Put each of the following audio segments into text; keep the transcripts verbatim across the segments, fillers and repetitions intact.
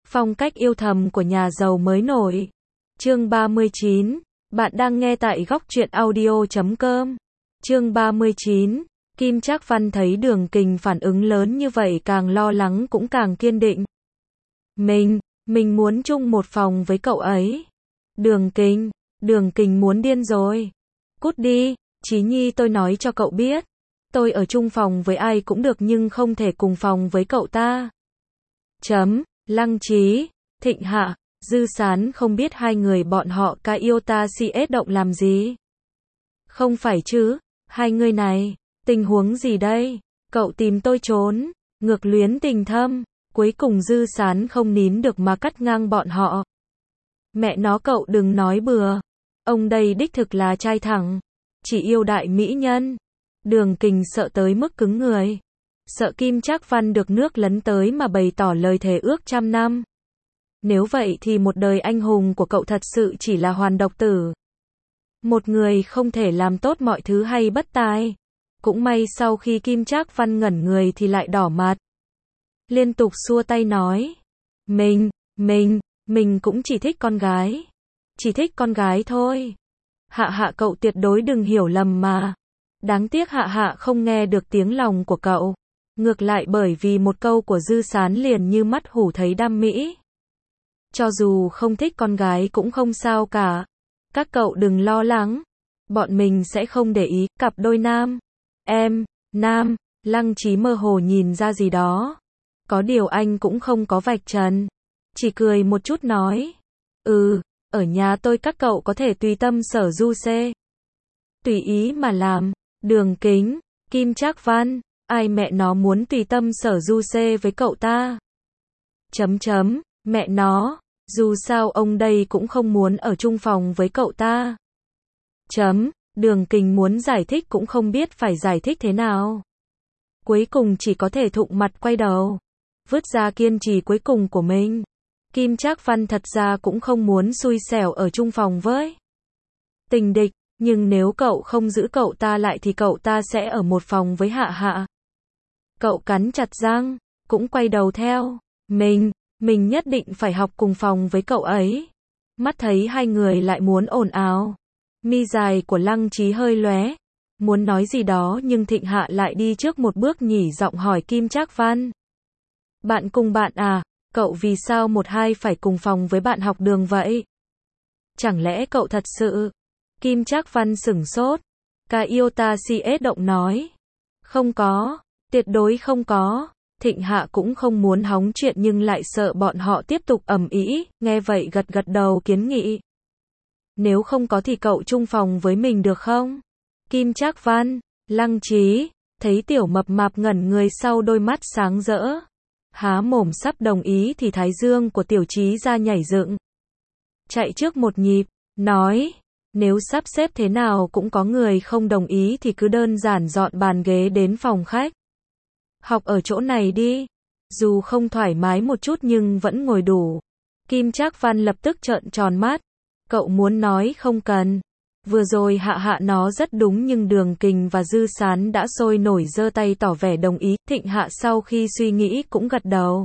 Phong cách yêu thầm của nhà giàu mới nổi. Chương ba mươi chín. Bạn đang nghe tại góc truyện audio chấm com. Chương ba mươi chín. Kim Trác Văn thấy Đường Kình phản ứng lớn như vậy càng lo lắng cũng càng kiên định. Mình, mình muốn chung một phòng với cậu ấy. Đường Kình, Đường Kình muốn điên rồi. Cút đi, Chí Nhi, tôi nói cho cậu biết. Tôi ở chung phòng với ai cũng được nhưng không thể cùng phòng với cậu ta. Chấm. Lăng Trí, Thịnh Hạ, Dư Sán không biết hai người bọn họ ca yêu ta si ết động làm gì. Không phải chứ, hai người này, tình huống gì đây? Cậu tìm tôi trốn, ngược luyến tình thâm, cuối cùng Dư Sán không nín được mà cắt ngang bọn họ. Mẹ nó, cậu đừng nói bừa, ông đây đích thực là trai thẳng, chỉ yêu đại mỹ nhân. Đường Kình sợ tới mức cứng người. Sợ Kim Trác Văn được nước lấn tới mà bày tỏ lời thề ước trăm năm. Nếu vậy thì một đời anh hùng của cậu thật sự chỉ là hoàn độc tử. Một người không thể làm tốt mọi thứ hay bất tài. Cũng may sau khi Kim Trác Văn ngẩn người thì lại đỏ mặt. Liên tục xua tay nói. Mình, mình, mình cũng chỉ thích con gái. Chỉ thích con gái thôi. Hạ Hạ, cậu tuyệt đối đừng hiểu lầm mà. Đáng tiếc Hạ Hạ không nghe được tiếng lòng của cậu. Ngược lại bởi vì một câu của Dư Sán liền như mắt hổ thấy đam mỹ. Cho dù không thích con gái cũng không sao cả. Các cậu đừng lo lắng. Bọn mình sẽ không để ý. Cặp đôi nam. Em, nam. Lăng Trí mơ hồ nhìn ra gì đó. Có điều anh cũng không có vạch trần. Chỉ cười một chút nói. Ừ, ở nhà tôi các cậu có thể tùy tâm sở du xê. Tùy ý mà làm. Đường Kính, Kim Trác Văn. Ai mẹ nó muốn tùy tâm sở du xê với cậu ta? Chấm chấm, mẹ nó, dù sao ông đây cũng không muốn ở chung phòng với cậu ta. Chấm, Đường Kình muốn giải thích cũng không biết phải giải thích thế nào. Cuối cùng chỉ có thể thụng mặt quay đầu, vứt ra kiên trì cuối cùng của mình. Kim Trác Văn thật ra cũng không muốn xui xẻo ở chung phòng với tình địch, nhưng nếu cậu không giữ cậu ta lại thì cậu ta sẽ ở một phòng với Hạ Hạ. Cậu cắn chặt răng, cũng quay đầu theo. Mình, mình nhất định phải học cùng phòng với cậu ấy. Mắt thấy hai người lại muốn ồn ào. Mi dài của Lăng Trí hơi lóe. Muốn nói gì đó nhưng Thịnh Hạ lại đi trước một bước nhỉ giọng hỏi Kim Trác Văn. Bạn cùng bạn à, cậu vì sao một hai phải cùng phòng với bạn học Đường vậy? Chẳng lẽ cậu thật sự? Kim Trác Văn sửng sốt. Ca yêu ta si ết động nói. Không có. Tuyệt đối không có. Thịnh Hạ cũng không muốn hóng chuyện nhưng lại sợ bọn họ tiếp tục ầm ĩ, nghe vậy gật gật đầu kiến nghị. Nếu không có thì cậu chung phòng với mình được không? Kim Trác Văn, Lăng Trí, thấy tiểu mập mạp ngẩn người sau đôi mắt sáng rỡ. Há mồm sắp đồng ý thì thái dương của tiểu Trí ra nhảy dựng. Chạy trước một nhịp, nói, nếu sắp xếp thế nào cũng có người không đồng ý thì cứ đơn giản dọn bàn ghế đến phòng khách. Học ở chỗ này đi. Dù không thoải mái một chút nhưng vẫn ngồi đủ. Kim Trác Văn lập tức trợn tròn mắt. Cậu muốn nói không cần. Vừa rồi Hạ Hạ nó rất đúng nhưng Đường Kình và Dư Sán đã sôi nổi giơ tay tỏ vẻ đồng ý. Thịnh Hạ sau khi suy nghĩ cũng gật đầu.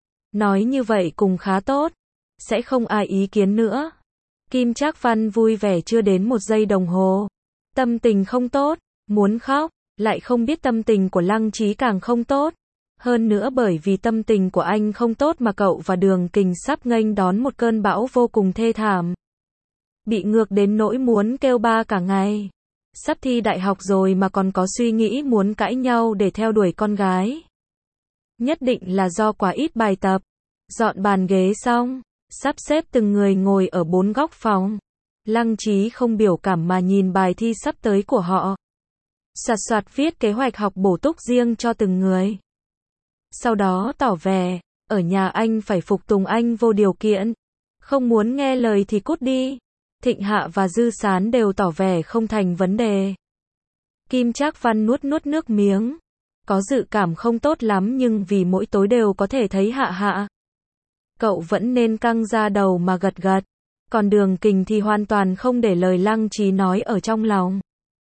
Nói như vậy cũng khá tốt. Sẽ không ai ý kiến nữa. Kim Trác Văn vui vẻ chưa đến một giây đồng hồ. Tâm tình không tốt, muốn khóc. Lại không biết tâm tình của Lăng Trí càng không tốt. Hơn nữa bởi vì tâm tình của anh không tốt mà cậu và Đường Kình sắp nghênh đón một cơn bão vô cùng thê thảm. Bị ngược đến nỗi muốn kêu ba cả ngày. Sắp thi đại học rồi mà còn có suy nghĩ muốn cãi nhau để theo đuổi con gái. Nhất định là do quá ít bài tập. Dọn bàn ghế xong, sắp xếp từng người ngồi ở bốn góc phòng. Lăng Trí không biểu cảm mà nhìn bài thi sắp tới của họ. Soạt soạt viết kế hoạch học bổ túc riêng cho từng người. Sau đó tỏ vẻ, ở nhà anh phải phục tùng anh vô điều kiện. Không muốn nghe lời thì cút đi. Thịnh Hạ và Dư Sán đều tỏ vẻ không thành vấn đề. Kim Trác Văn nuốt nuốt nước miếng. Có dự cảm không tốt lắm nhưng vì mỗi tối đều có thể thấy Hạ Hạ. Cậu vẫn nên căng ra đầu mà gật gật. Còn Đường Kình thì hoàn toàn không để lời Lăng Trí nói ở trong lòng.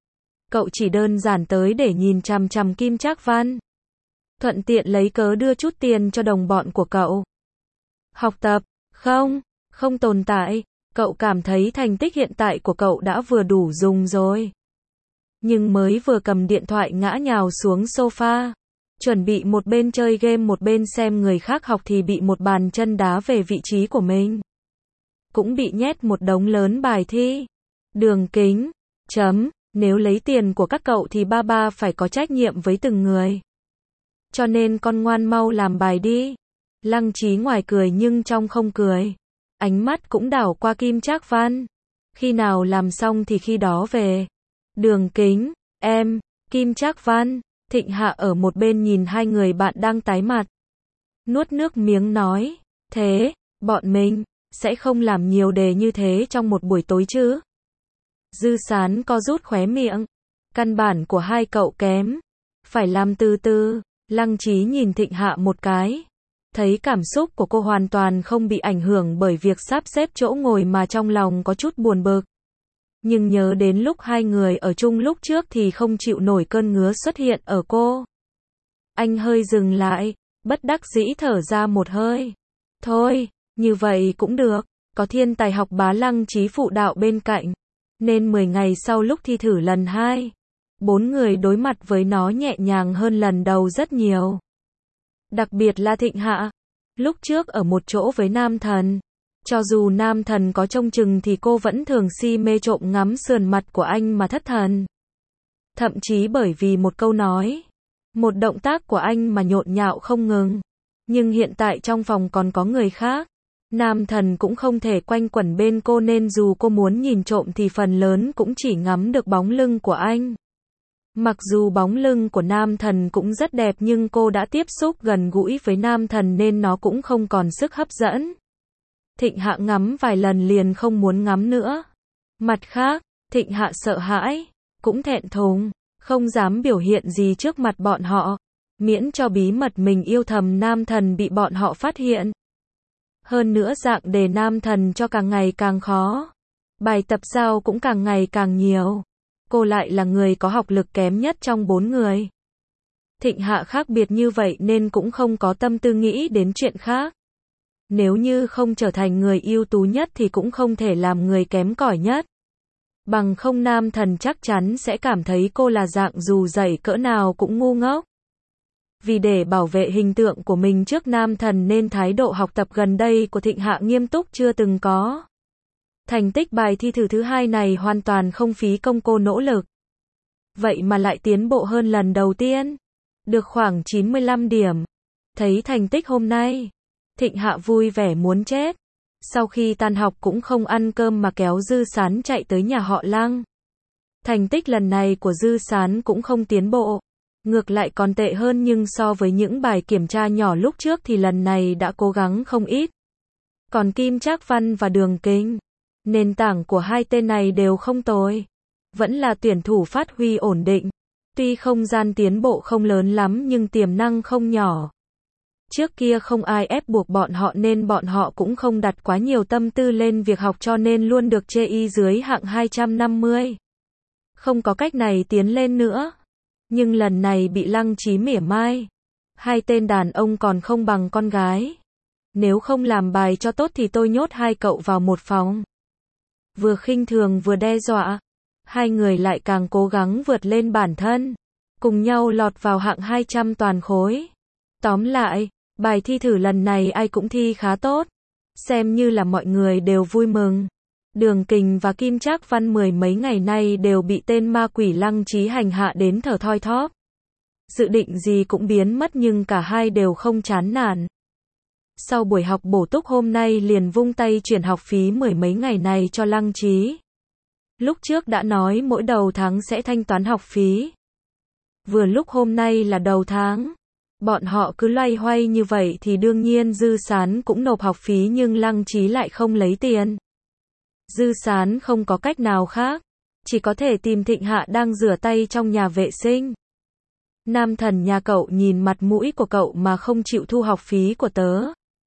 Cậu chỉ đơn giản tới để nhìn chằm chằm Kim Trác Văn. Thuận tiện lấy cớ đưa chút tiền cho đồng bọn của cậu. Học tập, không, không tồn tại. Cậu cảm thấy thành tích hiện tại của cậu đã vừa đủ dùng rồi. Nhưng mới vừa cầm điện thoại ngã nhào xuống sofa, chuẩn bị một bên chơi game một bên xem người khác học thì bị một bàn chân đá về vị trí của mình. Cũng bị nhét một đống lớn bài thi. Đường Kính, chấm, nếu lấy tiền của các cậu thì ba ba phải có trách nhiệm với từng người. Cho nên con ngoan mau làm bài đi. Lăng Chí ngoài cười nhưng trong không cười. Ánh mắt cũng đảo qua Kim Trác Văn. Khi nào làm xong thì khi đó về. Đường Kính, em, Kim Trác Văn, Thịnh Hạ ở một bên nhìn hai người bạn đang tái mặt. Nuốt nước miếng nói, thế, bọn mình, sẽ không làm nhiều đề như thế trong một buổi tối chứ. Dư Sán co rút khóe miệng. Căn bản của hai cậu kém. Phải làm từ từ. Lăng Chí nhìn Thịnh Hạ một cái. Thấy cảm xúc của cô hoàn toàn không bị ảnh hưởng bởi việc sắp xếp chỗ ngồi mà trong lòng có chút buồn bực. Nhưng nhớ đến lúc hai người ở chung lúc trước thì không chịu nổi cơn ngứa xuất hiện ở cô. Anh hơi dừng lại, bất đắc dĩ thở ra một hơi. Thôi, như vậy cũng được, có thiên tài học bá Lăng Chí phụ đạo bên cạnh. Nên mười ngày sau lúc thi thử lần hai, bốn người đối mặt với nó nhẹ nhàng hơn lần đầu rất nhiều. Đặc biệt là Thịnh Hạ. Lúc trước ở một chỗ với Nam Thần. Cho dù Nam Thần có trông chừng thì cô vẫn thường si mê trộm ngắm sườn mặt của anh mà thất thần. Thậm chí bởi vì một câu nói, một động tác của anh mà nhộn nhạo không ngừng. Nhưng hiện tại trong phòng còn có người khác. Nam Thần cũng không thể quanh quẩn bên cô nên dù cô muốn nhìn trộm thì phần lớn cũng chỉ ngắm được bóng lưng của anh. Mặc dù bóng lưng của Nam Thần cũng rất đẹp nhưng cô đã tiếp xúc gần gũi với Nam Thần nên nó cũng không còn sức hấp dẫn. Thịnh Hạ ngắm vài lần liền không muốn ngắm nữa. Mặt khác, Thịnh Hạ sợ hãi, cũng thẹn thùng, không dám biểu hiện gì trước mặt bọn họ, miễn cho bí mật mình yêu thầm Nam Thần bị bọn họ phát hiện. Hơn nữa dạng đề Nam Thần cho càng ngày càng khó. Bài tập giao cũng càng ngày càng nhiều. Cô lại là người có học lực kém nhất trong bốn người. Thịnh Hạ khác biệt như vậy nên cũng không có tâm tư nghĩ đến chuyện khác. Nếu như không trở thành người ưu tú nhất thì cũng không thể làm người kém cỏi nhất. Bằng không Nam Thần chắc chắn sẽ cảm thấy cô là dạng dù dạy cỡ nào cũng ngu ngốc. Vì để bảo vệ hình tượng của mình trước Nam Thần nên thái độ học tập gần đây của Thịnh Hạ nghiêm túc chưa từng có. Thành tích bài thi thử thứ hai này hoàn toàn không phí công cô nỗ lực. Vậy mà lại tiến bộ hơn lần đầu tiên. Được khoảng chín mươi lăm điểm. Thấy thành tích hôm nay, Thịnh Hạ vui vẻ muốn chết. Sau khi tan học cũng không ăn cơm mà kéo Dư Sán chạy tới nhà họ Lăng. Thành tích lần này của Dư Sán cũng không tiến bộ. Ngược lại còn tệ hơn nhưng so với những bài kiểm tra nhỏ lúc trước thì lần này đã cố gắng không ít. Còn Kim Trác Văn và Đường Kính, nền tảng của hai tên này đều không tồi. Vẫn là tuyển thủ phát huy ổn định. Tuy không gian tiến bộ không lớn lắm nhưng tiềm năng không nhỏ. Trước kia không ai ép buộc bọn họ nên bọn họ cũng không đặt quá nhiều tâm tư lên việc học cho nên luôn được chê y dưới hạng hai trăm năm mươi. Không có cách này tiến lên nữa. Nhưng lần này bị Lăng Chí mỉa mai. Hai tên đàn ông còn không bằng con gái. Nếu không làm bài cho tốt thì tôi nhốt hai cậu vào một phòng. Vừa khinh thường vừa đe dọa. Hai người lại càng cố gắng vượt lên bản thân. Cùng nhau lọt vào hạng hai trăm toàn khối. Tóm lại, bài thi thử lần này ai cũng thi khá tốt. Xem như là mọi người đều vui mừng. Đường Kình và Kim Trác Văn mười mấy ngày nay đều bị tên ma quỷ Lăng Chí hành hạ đến thở thoi thóp. Dự định gì cũng biến mất nhưng cả hai đều không chán nản. Sau buổi học bổ túc hôm nay liền vung tay chuyển học phí mười mấy ngày này cho Lăng Chí. Lúc trước đã nói mỗi đầu tháng sẽ thanh toán học phí. Vừa lúc hôm nay là đầu tháng. Bọn họ cứ loay hoay như vậy thì đương nhiên Dư Sán cũng nộp học phí nhưng Lăng Chí lại không lấy tiền. Dư Sán không có cách nào khác. Chỉ có thể tìm Thịnh Hạ đang rửa tay trong nhà vệ sinh. Nam Thần nhà cậu nhìn mặt mũi của cậu mà không chịu thu học phí của tớ.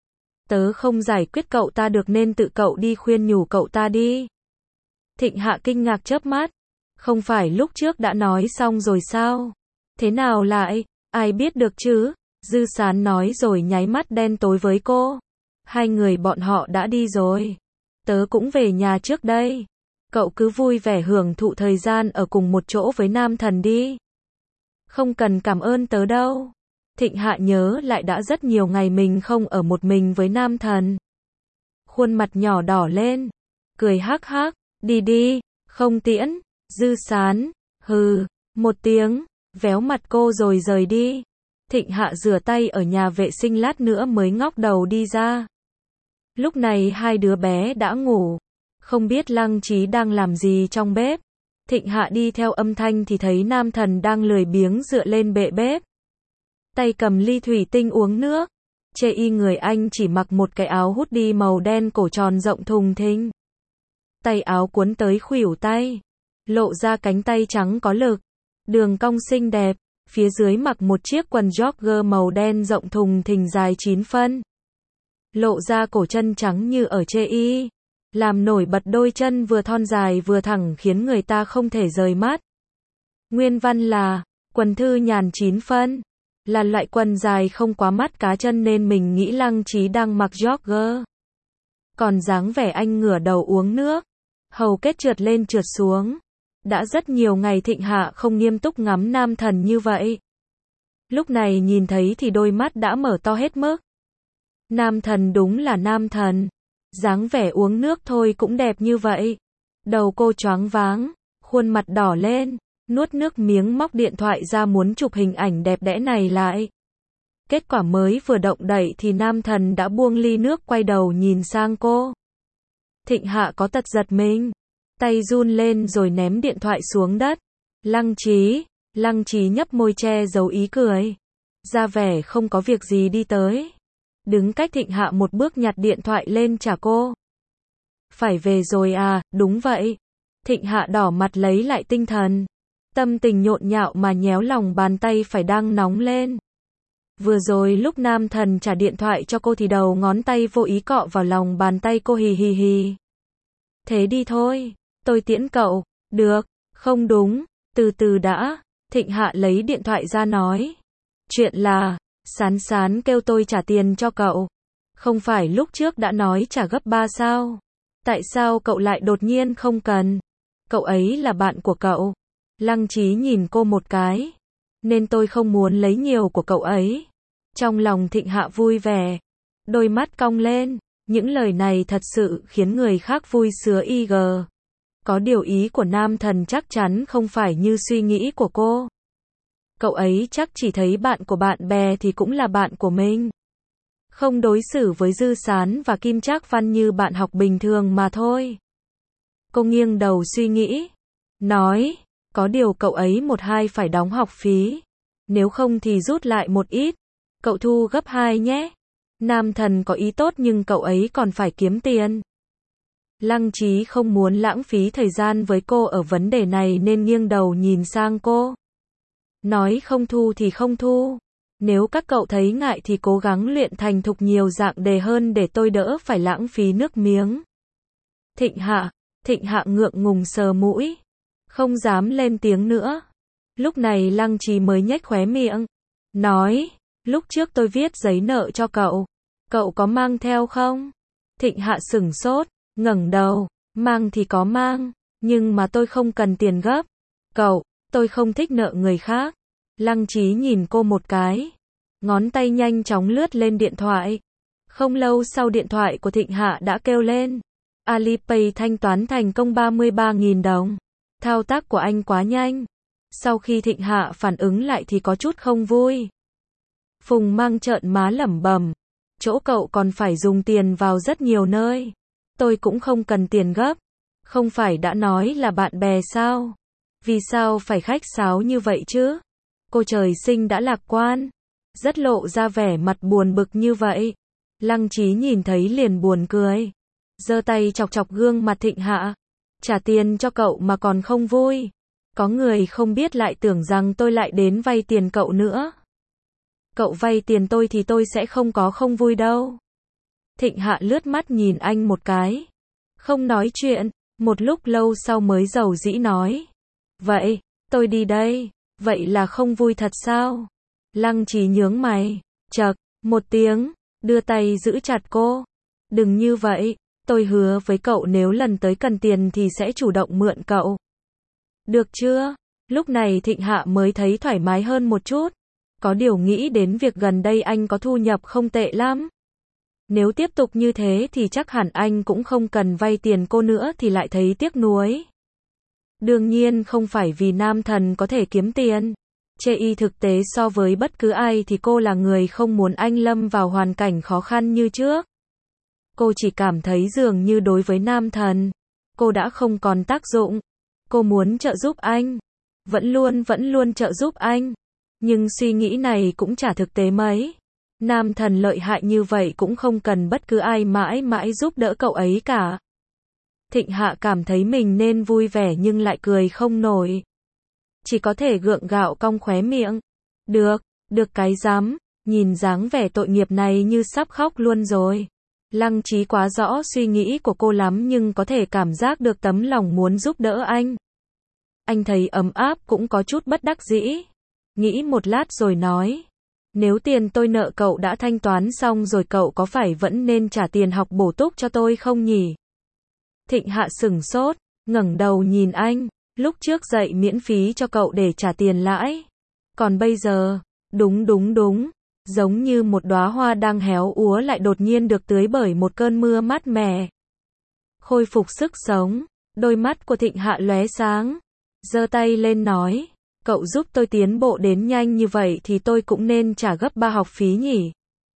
Tớ không giải quyết cậu ta được nên tự cậu đi khuyên nhủ cậu ta đi. Thịnh Hạ kinh ngạc chớp mắt. Không phải lúc trước đã nói xong rồi sao? Thế nào lại? Ai biết được chứ? Dư Sán nói rồi nháy mắt đen tối với cô. Hai người bọn họ đã đi rồi. Tớ cũng về nhà trước đây. Cậu cứ vui vẻ hưởng thụ thời gian ở cùng một chỗ với nam thần đi. Không cần cảm ơn tớ đâu. Thịnh Hạ nhớ lại đã rất nhiều ngày mình không ở một mình với nam thần. Khuôn mặt nhỏ đỏ lên. Cười hắc hắc. Đi đi, không tiễn. Dư Sán. Hừ. Một tiếng. Véo mặt cô rồi rời đi. Thịnh Hạ rửa tay ở nhà vệ sinh lát nữa mới ngóc đầu đi ra. Lúc này hai đứa bé đã ngủ. Không biết Lăng Trí đang làm gì trong bếp. Thịnh Hạ đi theo âm thanh thì thấy nam thần đang lười biếng dựa lên bệ bếp. Tay cầm ly thủy tinh uống nước. Chê y người anh chỉ mặc một cái áo hoodie màu đen cổ tròn rộng thùng thình. Tay áo cuốn tới khuỷu tay. Lộ ra cánh tay trắng có lực. Đường cong xinh đẹp. Phía dưới mặc một chiếc quần jogger màu đen rộng thùng thình dài chín phân. Lộ ra cổ chân trắng như ở chê y. Làm nổi bật đôi chân vừa thon dài vừa thẳng khiến người ta không thể rời mắt. Nguyên văn là, quần thư nhàn chín phân. Là loại quần dài không quá mắt cá chân nên mình nghĩ Lăng Trí đang mặc jogger. Còn dáng vẻ anh ngửa đầu uống nước. Hầu kết trượt lên trượt xuống. Đã rất nhiều ngày Thịnh Hạ không nghiêm túc ngắm nam thần như vậy. Lúc này nhìn thấy thì đôi mắt đã mở to hết mức. Nam thần đúng là nam thần. Dáng vẻ uống nước thôi cũng đẹp như vậy. Đầu cô choáng váng, khuôn mặt đỏ lên, nuốt nước miếng móc điện thoại ra muốn chụp hình ảnh đẹp đẽ này lại. Kết quả mới vừa động đậy thì nam thần đã buông ly nước quay đầu nhìn sang cô. Thịnh Hạ có tật giật mình. Tay run lên rồi ném điện thoại xuống đất. Lăng Trí, Lăng Trí nhấp môi che giấu ý cười. Ra vẻ không có việc gì đi tới. Đứng cách Thịnh Hạ một bước nhặt điện thoại lên trả cô. Phải về rồi à, đúng vậy. Thịnh Hạ đỏ mặt lấy lại tinh thần. Tâm tình nhộn nhạo mà nhéo lòng bàn tay phải đang nóng lên. Vừa rồi lúc nam thần trả điện thoại cho cô thì đầu ngón tay vô ý cọ vào lòng bàn tay cô hì hì hì. Thế đi thôi, tôi tiễn cậu. Được, không đúng, từ từ đã. Thịnh Hạ lấy điện thoại ra nói. Chuyện là, Sán Sán kêu tôi trả tiền cho cậu. Không phải lúc trước đã nói trả gấp ba sao? Tại sao cậu lại đột nhiên không cần? Cậu ấy là bạn của cậu. Lăng Trí nhìn cô một cái. Nên tôi không muốn lấy nhiều của cậu ấy. Trong lòng Thịnh Hạ vui vẻ. Đôi mắt cong lên. Những lời này thật sự khiến người khác vui sướng y gờ. Có điều ý của nam thần chắc chắn không phải như suy nghĩ của cô. Cậu ấy chắc chỉ thấy bạn của bạn bè thì cũng là bạn của mình. Không đối xử với Dư Sán và Kim Trác Văn như bạn học bình thường mà thôi. Cô nghiêng đầu suy nghĩ. Nói, có điều cậu ấy một hai phải đóng học phí. Nếu không thì rút lại một ít. Cậu thu gấp hai nhé. Nam thần có ý tốt nhưng cậu ấy còn phải kiếm tiền. Lăng Trí không muốn lãng phí thời gian với cô ở vấn đề này nên nghiêng đầu nhìn sang cô. Nói không thu thì không thu. Nếu các cậu thấy ngại thì cố gắng luyện thành thục nhiều dạng đề hơn để tôi đỡ phải lãng phí nước miếng. Thịnh Hạ, Thịnh Hạ ngượng ngùng sờ mũi. Không dám lên tiếng nữa. Lúc này Lăng Trí mới nhếch khóe miệng. Nói, lúc trước tôi viết giấy nợ cho cậu. Cậu có mang theo không? Thịnh Hạ sửng sốt, ngẩng đầu. Mang thì có mang, nhưng mà tôi không cần tiền gấp. Cậu, tôi không thích nợ người khác. Lăng Trí nhìn cô một cái. Ngón tay nhanh chóng lướt lên điện thoại. Không lâu sau điện thoại của Thịnh Hạ đã kêu lên. Alipay thanh toán thành công ba mươi ba nghìn đồng. Thao tác của anh quá nhanh. Sau khi Thịnh Hạ phản ứng lại thì có chút không vui. Phùng Mang trợn má lẩm bẩm. Chỗ cậu còn phải dùng tiền vào rất nhiều nơi. Tôi cũng không cần tiền gấp. Không phải đã nói là bạn bè sao? Vì sao phải khách sáo như vậy chứ? Cô trời sinh đã lạc quan. Rất lộ ra vẻ mặt buồn bực như vậy. Lăng Trí nhìn thấy liền buồn cười. Giơ tay chọc chọc gương mặt Thịnh Hạ. Trả tiền cho cậu mà còn không vui. Có người không biết lại tưởng rằng tôi lại đến vay tiền cậu nữa. Cậu vay tiền tôi thì tôi sẽ không có không vui đâu. Thịnh Hạ lướt mắt nhìn anh một cái. Không nói chuyện. Một lúc lâu sau mới dầu dĩ nói. Vậy, tôi đi đây. Vậy là không vui thật sao? Lăng Trí nhướng mày. Chậc, một tiếng. Đưa tay giữ chặt cô. Đừng như vậy, tôi hứa với cậu nếu lần tới cần tiền thì sẽ chủ động mượn cậu. Được chưa? Lúc này Thịnh Hạ mới thấy thoải mái hơn một chút. Có điều nghĩ đến việc gần đây anh có thu nhập không tệ lắm. Nếu tiếp tục như thế thì chắc hẳn anh cũng không cần vay tiền cô nữa thì lại thấy tiếc nuối. Đương nhiên không phải vì nam thần có thể kiếm tiền. Chê y thực tế so với bất cứ ai thì cô là người không muốn anh lâm vào hoàn cảnh khó khăn như trước. Cô chỉ cảm thấy dường như đối với nam thần, cô đã không còn tác dụng. Cô muốn trợ giúp anh. Vẫn luôn vẫn luôn trợ giúp anh. Nhưng suy nghĩ này cũng chả thực tế mấy. Nam thần lợi hại như vậy cũng không cần bất cứ ai mãi mãi giúp đỡ cậu ấy cả. Thịnh Hạ cảm thấy mình nên vui vẻ nhưng lại cười không nổi. Chỉ có thể gượng gạo cong khóe miệng. Được, được cái rắm, nhìn dáng vẻ tội nghiệp này như sắp khóc luôn rồi. Lăng Chí quá rõ suy nghĩ của cô lắm nhưng có thể cảm giác được tấm lòng muốn giúp đỡ anh. Anh thấy ấm áp cũng có chút bất đắc dĩ. Nghĩ một lát rồi nói. Nếu tiền tôi nợ cậu đã thanh toán xong rồi cậu có phải vẫn nên trả tiền học bổ túc cho tôi không nhỉ? Thịnh Hạ sửng sốt, ngẩng đầu nhìn anh. Lúc trước dạy miễn phí cho cậu để trả tiền lãi. Còn bây giờ, đúng đúng đúng, giống như một đóa hoa đang héo úa lại đột nhiên được tưới bởi một cơn mưa mát mẻ. Khôi phục sức sống, đôi mắt của Thịnh Hạ lóe sáng, giơ tay lên nói, cậu giúp tôi tiến bộ đến nhanh như vậy thì tôi cũng nên trả gấp ba học phí nhỉ.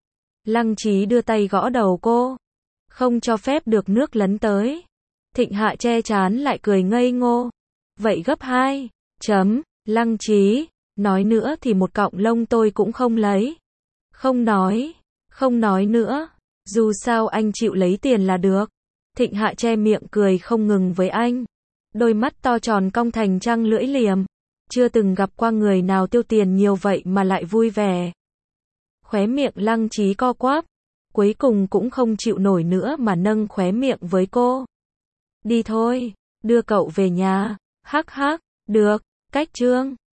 Lăng Chí đưa tay gõ đầu cô, không cho phép được nước lấn tới. Thịnh Hạ che trán lại cười ngây ngô. Vậy gấp hai, chấm, Lăng Chí, nói nữa thì một cọng lông tôi cũng không lấy. Không nói, không nói nữa, dù sao anh chịu lấy tiền là được. Thịnh Hạ che miệng cười không ngừng với anh. Đôi mắt to tròn cong thành trăng lưỡi liềm. Chưa từng gặp qua người nào tiêu tiền nhiều vậy mà lại vui vẻ. Khóe miệng Lăng Chí co quắp. Cuối cùng cũng không chịu nổi nữa mà nâng khóe miệng với cô. Đi thôi, đưa cậu về nhà. Hắc hắc, được, cách trương.